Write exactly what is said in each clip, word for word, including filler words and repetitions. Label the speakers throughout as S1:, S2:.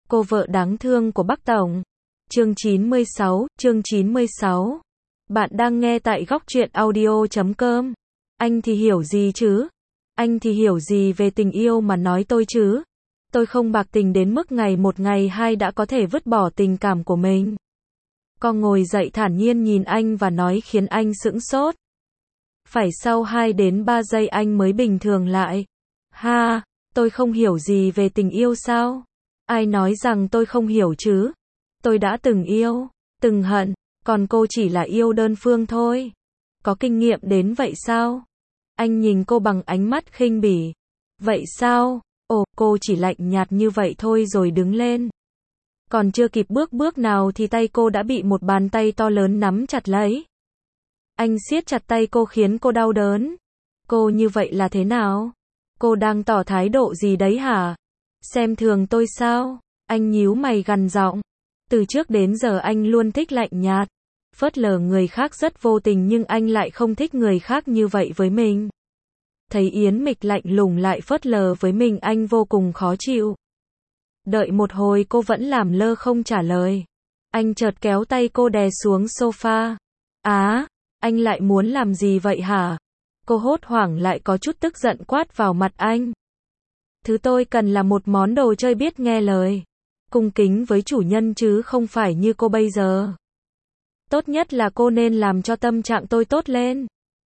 S1: Cô vợ đáng thương của Bắc Tổng. Chương chín mươi sáu, chương chín mươi sáu. Bạn đang nghe tại góc truyện audio chấm com. Anh thì hiểu gì chứ? Anh thì hiểu gì về tình yêu mà nói tôi chứ? Tôi không bạc tình đến mức ngày một ngày hai đã có thể vứt bỏ tình cảm của mình. Cô ngồi dậy thản nhiên nhìn anh và nói khiến anh sững sốt. Phải sau hai đến ba giây anh mới bình thường lại. Ha, tôi không hiểu gì về tình yêu sao? Ai nói rằng tôi không hiểu chứ? Tôi đã từng yêu, từng hận, còn cô chỉ là yêu đơn phương thôi. Có kinh nghiệm đến vậy sao? Anh nhìn cô bằng ánh mắt khinh bỉ. Vậy sao? Ồ, cô chỉ lạnh nhạt như vậy thôi rồi đứng lên. Còn chưa kịp bước bước nào thì tay cô đã bị một bàn tay to lớn nắm chặt lấy. Anh siết chặt tay cô khiến cô đau đớn. Cô như vậy là thế nào? Cô đang tỏ thái độ gì đấy hả? Xem thường tôi sao? Anh nhíu mày gằn giọng. Từ trước đến giờ anh luôn thích lạnh nhạt, phớt lờ người khác rất vô tình, nhưng anh lại không thích người khác như vậy với mình. Thấy Yến Mịch lạnh lùng lại phớt lờ với mình, anh vô cùng khó chịu. Đợi một hồi cô vẫn làm lơ không trả lời. Anh chợt kéo tay cô đè xuống sofa. Á, anh lại muốn làm gì vậy hả? Cô hốt hoảng lại có chút tức giận quát vào mặt anh. Thứ tôi cần là một món đồ chơi biết nghe lời, cung kính với chủ nhân chứ không phải như cô bây giờ. Tốt nhất là cô nên làm cho tâm trạng tôi tốt lên.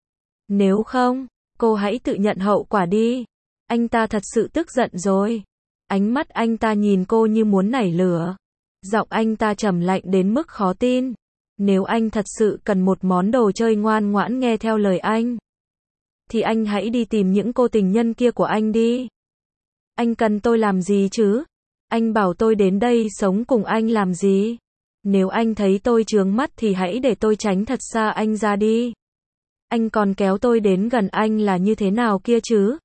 S1: Nếu không, cô hãy tự nhận hậu quả đi. Anh ta thật sự tức giận rồi. Ánh mắt anh ta nhìn cô như muốn nảy lửa. Giọng anh ta trầm lạnh đến mức khó tin. Nếu anh thật sự cần một món đồ chơi ngoan ngoãn nghe theo lời anh, thì anh hãy đi tìm những cô tình nhân kia của anh đi. Anh cần tôi làm gì chứ? Anh bảo tôi đến đây sống cùng anh làm gì? Nếu anh thấy tôi chướng mắt thì hãy để tôi tránh thật xa anh ra đi. Anh còn kéo tôi đến gần anh là như thế nào kia chứ?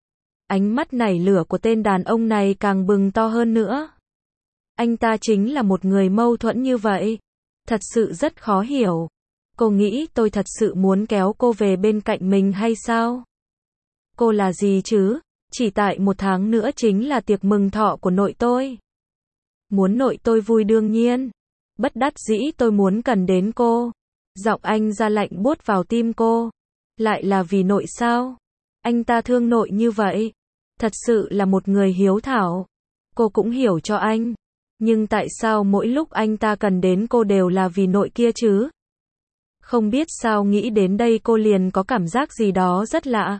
S1: Ánh mắt nảy lửa của tên đàn ông này càng bừng to hơn nữa. Anh ta chính là một người mâu thuẫn như vậy. Thật sự rất khó hiểu. Cô nghĩ tôi thật sự muốn kéo cô về bên cạnh mình hay sao? Cô là gì chứ? Chỉ tại một tháng nữa chính là tiệc mừng thọ của nội tôi. Muốn nội tôi vui đương nhiên. Bất đắc dĩ tôi muốn cần đến cô. Giọng anh ra lạnh buốt vào tim cô. Lại là vì nội sao? Anh ta thương nội như vậy. Thật sự là một người hiếu thảo. Cô cũng hiểu cho anh. Nhưng tại sao mỗi lúc anh ta cần đến cô đều là vì nội kia chứ? Không biết sao nghĩ đến đây cô liền có cảm giác gì đó rất lạ.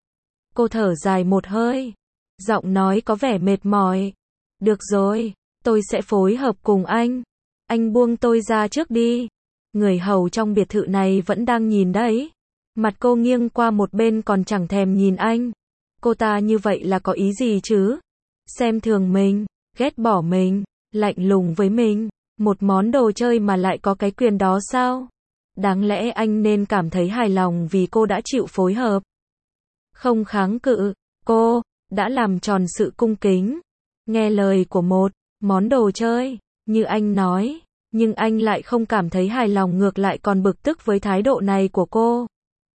S1: Cô thở dài một hơi. Giọng nói có vẻ mệt mỏi. Được rồi, tôi sẽ phối hợp cùng anh. Anh buông tôi ra trước đi. Người hầu trong biệt thự này vẫn đang nhìn đấy. Mặt cô nghiêng qua một bên còn chẳng thèm nhìn anh. Cô ta như vậy là có ý gì chứ? Xem thường mình, ghét bỏ mình, lạnh lùng với mình. Một món đồ chơi mà lại có cái quyền đó sao? Đáng lẽ anh nên cảm thấy hài lòng vì cô đã chịu phối hợp. Không kháng cự, cô đã làm tròn sự cung kính, nghe lời của một món đồ chơi, như anh nói, nhưng anh lại không cảm thấy hài lòng, ngược lại còn bực tức với thái độ này của cô.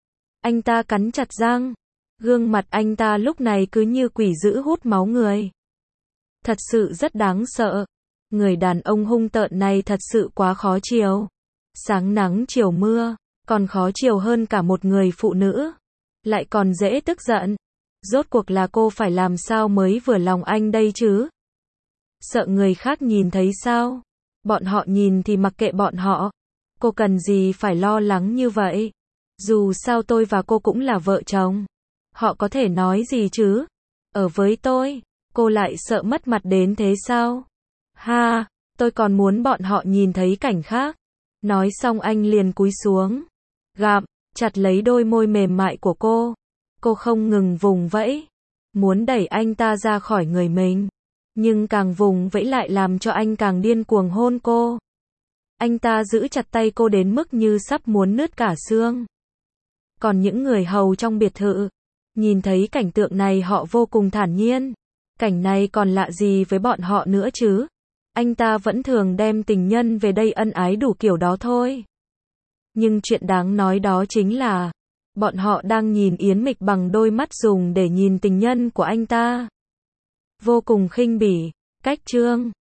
S1: Anh ta cắn chặt răng, gương mặt anh ta lúc này cứ như quỷ dữ hút máu người. Thật sự rất đáng sợ. Người đàn ông hung tợn này thật sự quá khó chiều. Sáng nắng chiều mưa, còn khó chiều hơn cả một người phụ nữ. Lại còn dễ tức giận. Rốt cuộc là cô phải làm sao mới vừa lòng anh đây chứ? Sợ người khác nhìn thấy sao? Bọn họ nhìn thì mặc kệ bọn họ. Cô cần gì phải lo lắng như vậy? Dù sao tôi và cô cũng là vợ chồng. Họ có thể nói gì chứ? Ở với tôi, cô lại sợ mất mặt đến thế sao? Ha, tôi còn muốn bọn họ nhìn thấy cảnh khác. Nói xong anh liền cúi xuống, gặm chặt lấy đôi môi mềm mại của cô. Cô không ngừng vùng vẫy, muốn đẩy anh ta ra khỏi người mình. Nhưng càng vùng vẫy lại làm cho anh càng điên cuồng hôn cô. Anh ta giữ chặt tay cô đến mức như sắp muốn nứt cả xương. Còn những người hầu trong biệt thự, nhìn thấy cảnh tượng này họ vô cùng thản nhiên. Cảnh này còn lạ gì với bọn họ nữa chứ? Anh ta vẫn thường đem tình nhân về đây ân ái đủ kiểu đó thôi. Nhưng chuyện đáng nói đó chính là, bọn họ đang nhìn Yến Mịch bằng đôi mắt dùng để nhìn tình nhân của anh ta. Vô cùng khinh bỉ, cách trương.